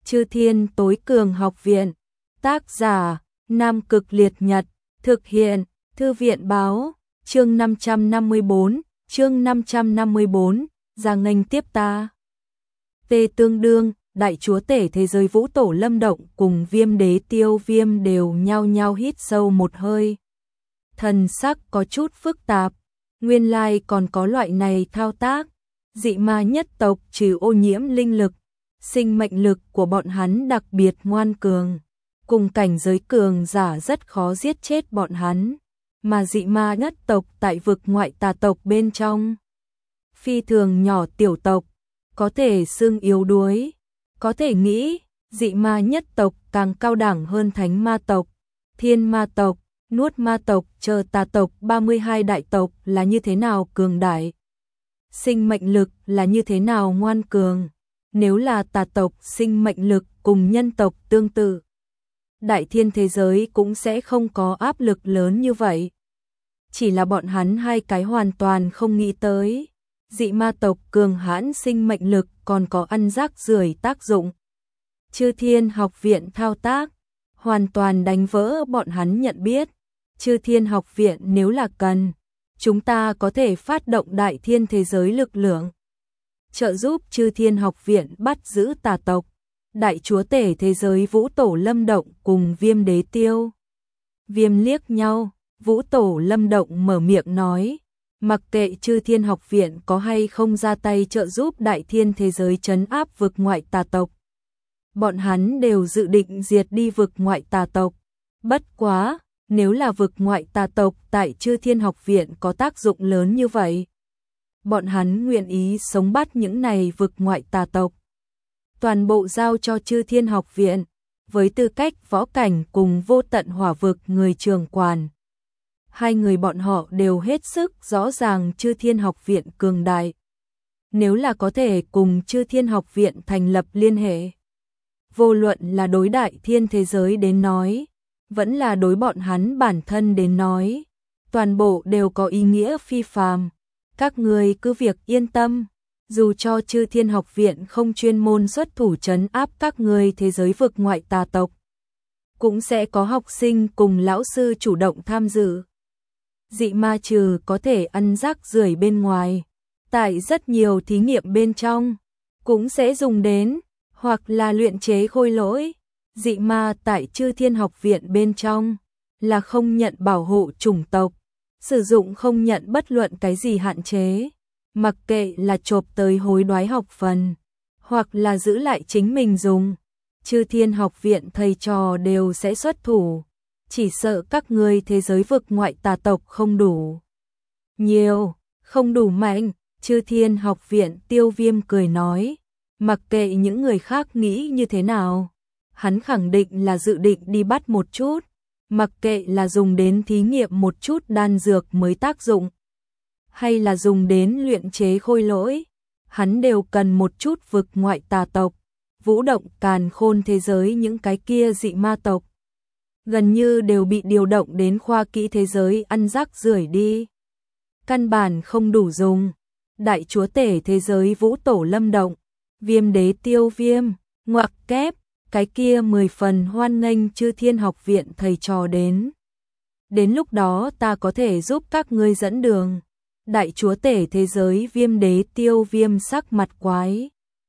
Chư Thiên Tối Cường Học Viện. Tác giả: Nam Cực Liệt Nhật. Thực hiện: Thư viện báo. Chương 554, ra nghênh tiếp ta. Tê Tương Đương, Đại Chúa Tể thế giới Vũ Tổ Lâm Động cùng Viêm Đế Tiêu Viêm đều nhao nhao hít sâu một hơi. Thần sắc có chút phức tạp, nguyên lai còn có loại này thao tác. Dị ma nhất tộc trừ ô nhiễm linh lực, sinh mệnh lực của bọn hắn đặc biệt ngoan cường, cùng cảnh giới cường giả rất khó giết chết bọn hắn, mà dị ma nhất tộc tại vực ngoại tà tộc bên trong phi thường nhỏ tiểu tộc, có thể xưng yếu đuối. Có thể nghĩ, dị ma nhất tộc càng cao đẳng hơn thánh ma tộc, thiên ma tộc, nuốt ma tộc chờ tà tộc 32 đại tộc là như thế nào cường đại. Sinh mệnh lực là như thế nào ngoan cường. Nếu là tà tộc sinh mệnh lực cùng nhân tộc tương tự, đại thiên thế giới cũng sẽ không có áp lực lớn như vậy. Chỉ là bọn hắn hai cái hoàn toàn không nghĩ tới. Dị ma tộc cường hãn sinh mệnh lực còn có ăn rác rưởi tác dụng. Chư Thiên Học Viện thao tác, hoàn toàn đánh vỡ bọn hắn nhận biết. Chư Thiên Học Viện nếu là cần, chúng ta có thể phát động đại thiên thế giới lực lượng, trợ giúp Chư Thiên Học Viện bắt giữ tà tộc. Đại Chúa Tể thế giới Vũ Tổ Lâm Động cùng Viêm Đế Tiêu Viêm liếc nhau, Vũ Tổ Lâm Động mở miệng nói, mặc kệ Chư Thiên Học Viện có hay không ra tay trợ giúp đại thiên thế giới trấn áp vực ngoại tà tộc, bọn hắn đều dự định diệt đi vực ngoại tà tộc. Bất quá, nếu là vực ngoại tà tộc tại Chư Thiên Học Viện có tác dụng lớn như vậy, bọn hắn nguyện ý sống bắt những này vực ngoại tà tộc, toàn bộ giao cho Chư Thiên Học Viện, với tư cách võ cảnh cùng vô tận hỏa vực người trường quản. Hai người bọn họ đều hết sức rõ ràng Chư Thiên Học Viện cường đại. Nếu là có thể cùng Chư Thiên Học Viện thành lập liên hệ, vô luận là đối đại thiên thế giới đến nói, vẫn là đối bọn hắn bản thân đến nói, toàn bộ đều có ý nghĩa phi phàm. Các người cứ việc yên tâm, dù cho Chư Thiên Học Viện không chuyên môn xuất thủ trấn áp các người thế giới vực ngoại tà tộc, cũng sẽ có học sinh cùng lão sư chủ động tham dự. Dị ma trừ có thể ăn rác rưởi bên ngoài, tại rất nhiều thí nghiệm bên trong cũng sẽ dùng đến, hoặc là luyện chế khôi lỗi. Dị ma tại Chư Thiên Học Viện bên trong là không nhận bảo hộ chủng tộc, sử dụng không nhận bất luận cái gì hạn chế, mặc kệ là chộp tới hối đoái học phần, hoặc là giữ lại chính mình dùng. Chư Thiên Học Viện thầy trò đều sẽ xuất thủ, chỉ sợ các ngươi thế giới vực ngoại tà tộc không đủ nhiều, không đủ mạnh. Chư Thiên Học Viện Tiêu Viêm cười nói, mặc kệ những người khác nghĩ như thế nào, hắn khẳng định là dự định đi bắt một chút, mặc kệ là dùng đến thí nghiệm một chút đan dược mới tác dụng, hay là dùng đến luyện chế khôi lỗi, hắn đều cần một chút vực ngoại tà tộc, vũ động càn khôn thế giới những cái kia dị ma tộc. Gần như đều bị điều động đến khoa kỹ thế giới ăn rác rưởi đi. Căn bản không đủ dùng. Đại Chúa Tể thế giới Vũ Tổ Lâm Động, Viêm Đế Tiêu Viêm, ngoặc kép, cái kia 10 phần hoan nghênh Chư Thiên Học Viện thầy trò đến. Đến lúc đó ta có thể giúp các ngươi dẫn đường. Đại Chúa Tể thế giới Viêm Đế Tiêu Viêm sắc mặt quái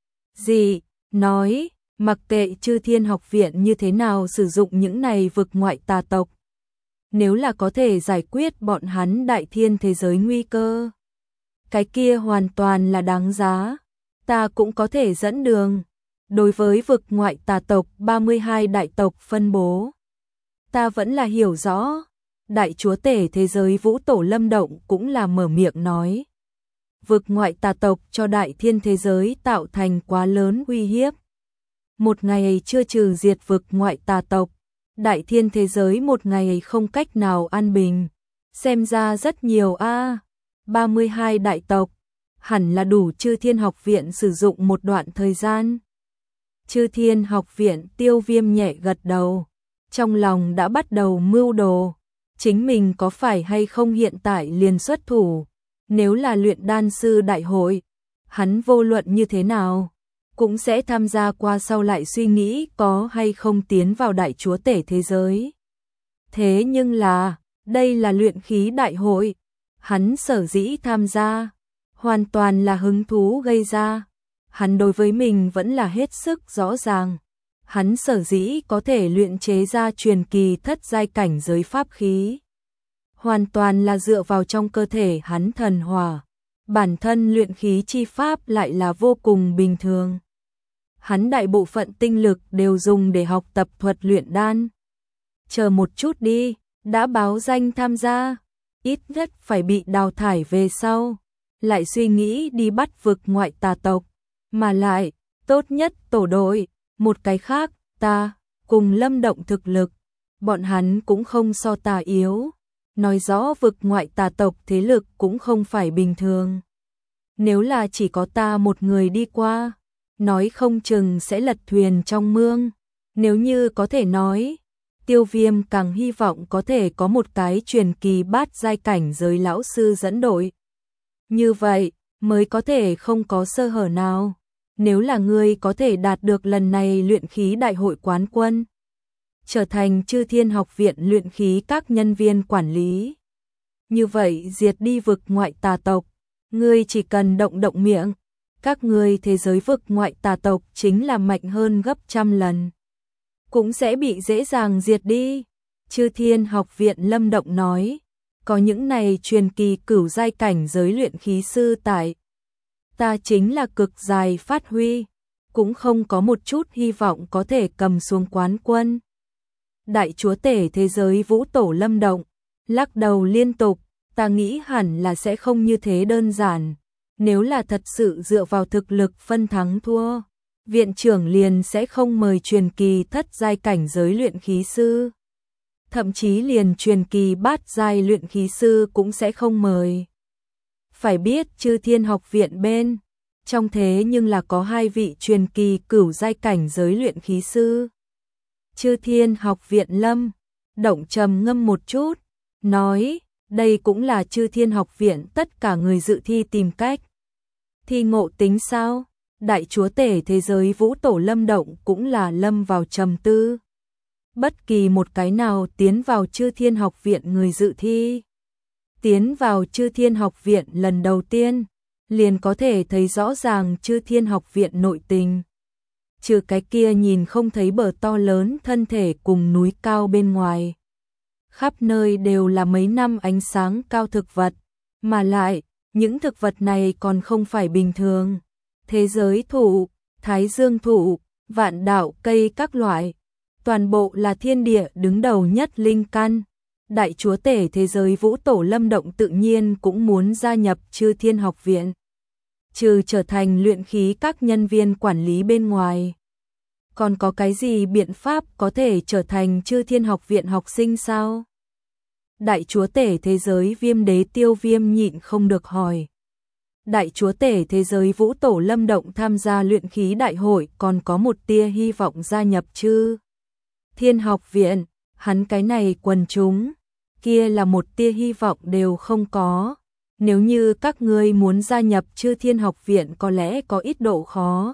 dị, nói, mặc kệ Chư Thiên Học Viện như thế nào sử dụng những này vực ngoại tà tộc, nếu là có thể giải quyết bọn hắn đại thiên thế giới nguy cơ, cái kia hoàn toàn là đáng giá. Ta cũng có thể dẫn đường. Đối với vực ngoại tà tộc 32 đại tộc phân bố, ta vẫn là hiểu rõ. Đại Chúa Tể thế giới Vũ Tổ Lâm Động cũng là mở miệng nói, vực ngoại tà tộc cho đại thiên thế giới tạo thành quá lớn uy hiếp. Một ngày chưa trừ diệt vực ngoại tà tộc, đại thiên thế giới một ngày không cách nào an bình. Xem ra rất nhiều 32 đại tộc, hẳn là đủ Chư Thiên Học Viện sử dụng một đoạn thời gian. Chư Thiên Học Viện Tiêu Viêm nhẹ gật đầu, trong lòng đã bắt đầu mưu đồ, chính mình có phải hay không hiện tại liền xuất thủ. Nếu là luyện đan sư đại hội, hắn vô luận như thế nào cũng sẽ tham gia qua sau lại suy nghĩ có hay không tiến vào đại chúa tể thế giới. Thế nhưng là, đây là luyện khí đại hội, hắn sở dĩ tham gia, hoàn toàn là hứng thú gây ra. Hắn đối với mình vẫn là hết sức rõ ràng. Hắn sở dĩ có thể luyện chế ra truyền kỳ thất giai cảnh giới pháp khí. Hoàn toàn là dựa vào trong cơ thể hắn thần hỏa. Bản thân luyện khí chi pháp lại là vô cùng bình thường. Hắn đại bộ phận tinh lực đều dùng để học tập thuật luyện đan. Chờ một chút đi, đã báo danh tham gia, ít nhất phải bị đào thải về sau. Lại suy nghĩ đi bắt vực ngoại tà tộc, mà lại, tốt nhất tổ đội. Một cái khác, ta, cùng Lâm Động thực lực, bọn hắn cũng không so ta yếu. Nói rõ vực ngoại tà tộc thế lực cũng không phải bình thường. Nếu là chỉ có ta một người đi qua, nói không chừng sẽ lật thuyền trong mương. Nếu như có thể nói, Tiêu Viêm càng hy vọng có thể có một cái truyền kỳ bát giai cảnh giới lão sư dẫn đội. Như vậy, mới có thể không có sơ hở nào. Nếu là ngươi có thể đạt được lần này luyện khí đại hội quán quân, trở thành Chư Thiên Học viện luyện khí các nhân viên quản lý. Như vậy diệt đi vực ngoại tà tộc, ngươi chỉ cần động động miệng, các ngươi thế giới vực ngoại tà tộc chính là mạnh hơn gấp trăm lần. Cũng sẽ bị dễ dàng diệt đi. Chư Thiên Học viện Lâm Động nói, có những này truyền kỳ cửu giai cảnh giới luyện khí sư tại. Ta chính là cực dài phát huy, cũng không có một chút hy vọng có thể cầm xuống quán quân. Đại chúa tể thế giới Vũ Tổ Lâm Động, lắc đầu liên tục, ta nghĩ hẳn là sẽ không như thế đơn giản. Nếu là thật sự dựa vào thực lực phân thắng thua, viện trưởng liền sẽ không mời truyền kỳ thất giai cảnh giới luyện khí sư. Thậm chí liền truyền kỳ bát giai luyện khí sư cũng sẽ không mời. Phải biết Chư Thiên Học viện bên trong thế nhưng là có 2 vị truyền kỳ cửu giai cảnh giới luyện khí sư. Chư Thiên Học viện Lâm Động trầm ngâm một chút, nói, đây cũng là Chư Thiên Học viện tất cả người dự thi tìm cách. Thi ngộ tính sao? Đại chúa tể thế giới Vũ Tổ Lâm Động cũng là lâm vào trầm tư. Bất kỳ một cái nào tiến vào Chư Thiên Học viện người dự thi, tiến vào Chư Thiên Học viện lần đầu tiên, liền có thể thấy rõ ràng Chư Thiên Học viện nội tình. Trừ cái kia nhìn không thấy bờ to lớn thân thể cùng núi cao bên ngoài. Khắp nơi đều là mấy năm ánh sáng cao thực vật, mà lại, những thực vật này còn không phải bình thường. Thế giới thụ, thái dương thụ, vạn đạo cây các loại, toàn bộ là thiên địa đứng đầu nhất linh căn. Đại chúa tể thế giới Vũ Tổ Lâm Động tự nhiên cũng muốn gia nhập Chư Thiên Học viện. Trừ trở thành luyện khí các nhân viên quản lý bên ngoài, còn có cái gì biện pháp có thể trở thành Chư Thiên Học viện học sinh sao? Đại chúa tể thế giới Viêm Đế Tiêu Viêm nhịn không được hỏi. Đại chúa tể thế giới Vũ Tổ Lâm Động tham gia luyện khí đại hội còn có một tia hy vọng gia nhập Chư Thiên Học viện, hắn cái này quần chúng, kia là một tia hy vọng đều không có. Nếu như các ngươi muốn gia nhập Chư Thiên Học viện có lẽ có ít độ khó.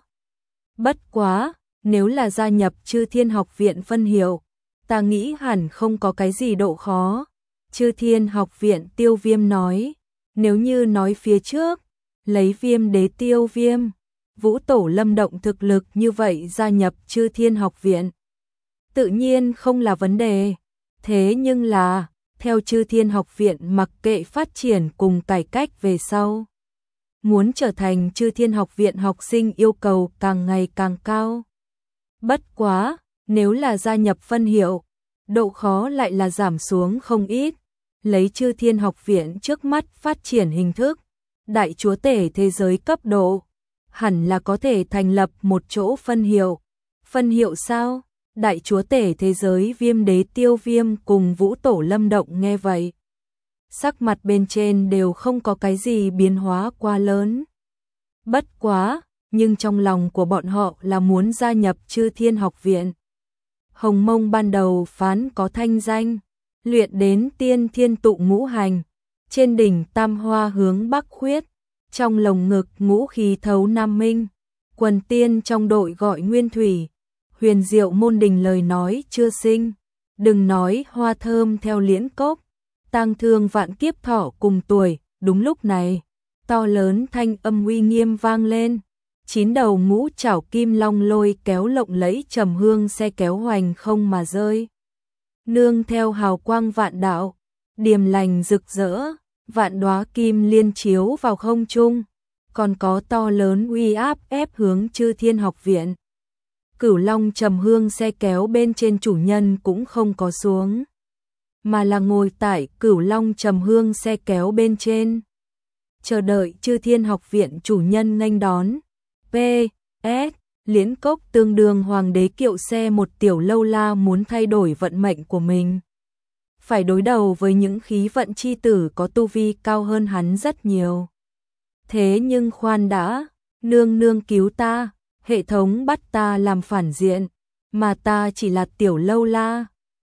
Bất quá, nếu là gia nhập Chư Thiên Học viện phân hiệu, ta nghĩ hẳn không có cái gì độ khó. Chư Thiên Học viện Tiêu Viêm nói, nếu như nói phía trước, lấy Viêm Đế Tiêu Viêm, Vũ Tổ Lâm Động thực lực như vậy gia nhập Chư Thiên Học viện, tự nhiên không là vấn đề. Thế nhưng là, theo Chư Thiên Học viện mặc kệ phát triển cùng cải cách về sau, muốn trở thành Chư Thiên Học viện học sinh yêu cầu càng ngày càng cao. Bất quá, nếu là gia nhập phân hiệu, độ khó lại là giảm xuống không ít. Lấy Chư Thiên Học viện trước mắt phát triển hình thức, đại chúa tể thế giới cấp độ, hẳn là có thể thành lập một chỗ phân hiệu. Phân hiệu sao? Đại chúa tể thế giới Viêm Đế Tiêu Viêm cùng Vũ Tổ Lâm Động nghe vậy, sắc mặt bên trên đều không có cái gì biến hóa quá lớn. Bất quá, nhưng trong lòng của bọn họ là muốn gia nhập Chư Thiên Học viện. Hồng Mông ban đầu phán có thanh danh, luyện đến tiên thiên tụ ngũ hành, trên đỉnh tam hoa hướng bắc khuyết, trong lồng ngực ngũ khí thấu nam minh, quần tiên trong đội gọi Nguyên Thủy, huyền diệu môn đình lời nói chưa sinh, đừng nói hoa thơm theo liễn cốc, tang thương vạn kiếp thọ cùng tuổi. Đúng lúc này, to lớn thanh âm uy nghiêm vang lên, 9 đầu ngũ trảo kim long lôi kéo lộng lẫy trầm hương xe kéo hoành không mà rơi. Nương theo hào quang vạn đạo, điềm lành rực rỡ, vạn đóa kim liên chiếu vào không trung, còn có to lớn uy áp ép hướng Chư Thiên Học Viện. Cửu Long trầm hương xe kéo bên trên chủ nhân cũng không có xuống, mà là ngồi tại Cửu Long trầm hương xe kéo bên trên, chờ đợi Chư Thiên Học Viện chủ nhân nghênh đón. P.S. Liễn Cốc tương đương hoàng đế kiệu xe, một tiểu lâu la muốn thay đổi vận mệnh của mình, phải đối đầu với những khí vận chi tử có tu vi cao hơn hắn rất nhiều. Thế nhưng khoan đã, nương nương cứu ta, hệ thống bắt ta làm phản diện, mà ta chỉ là tiểu lâu la,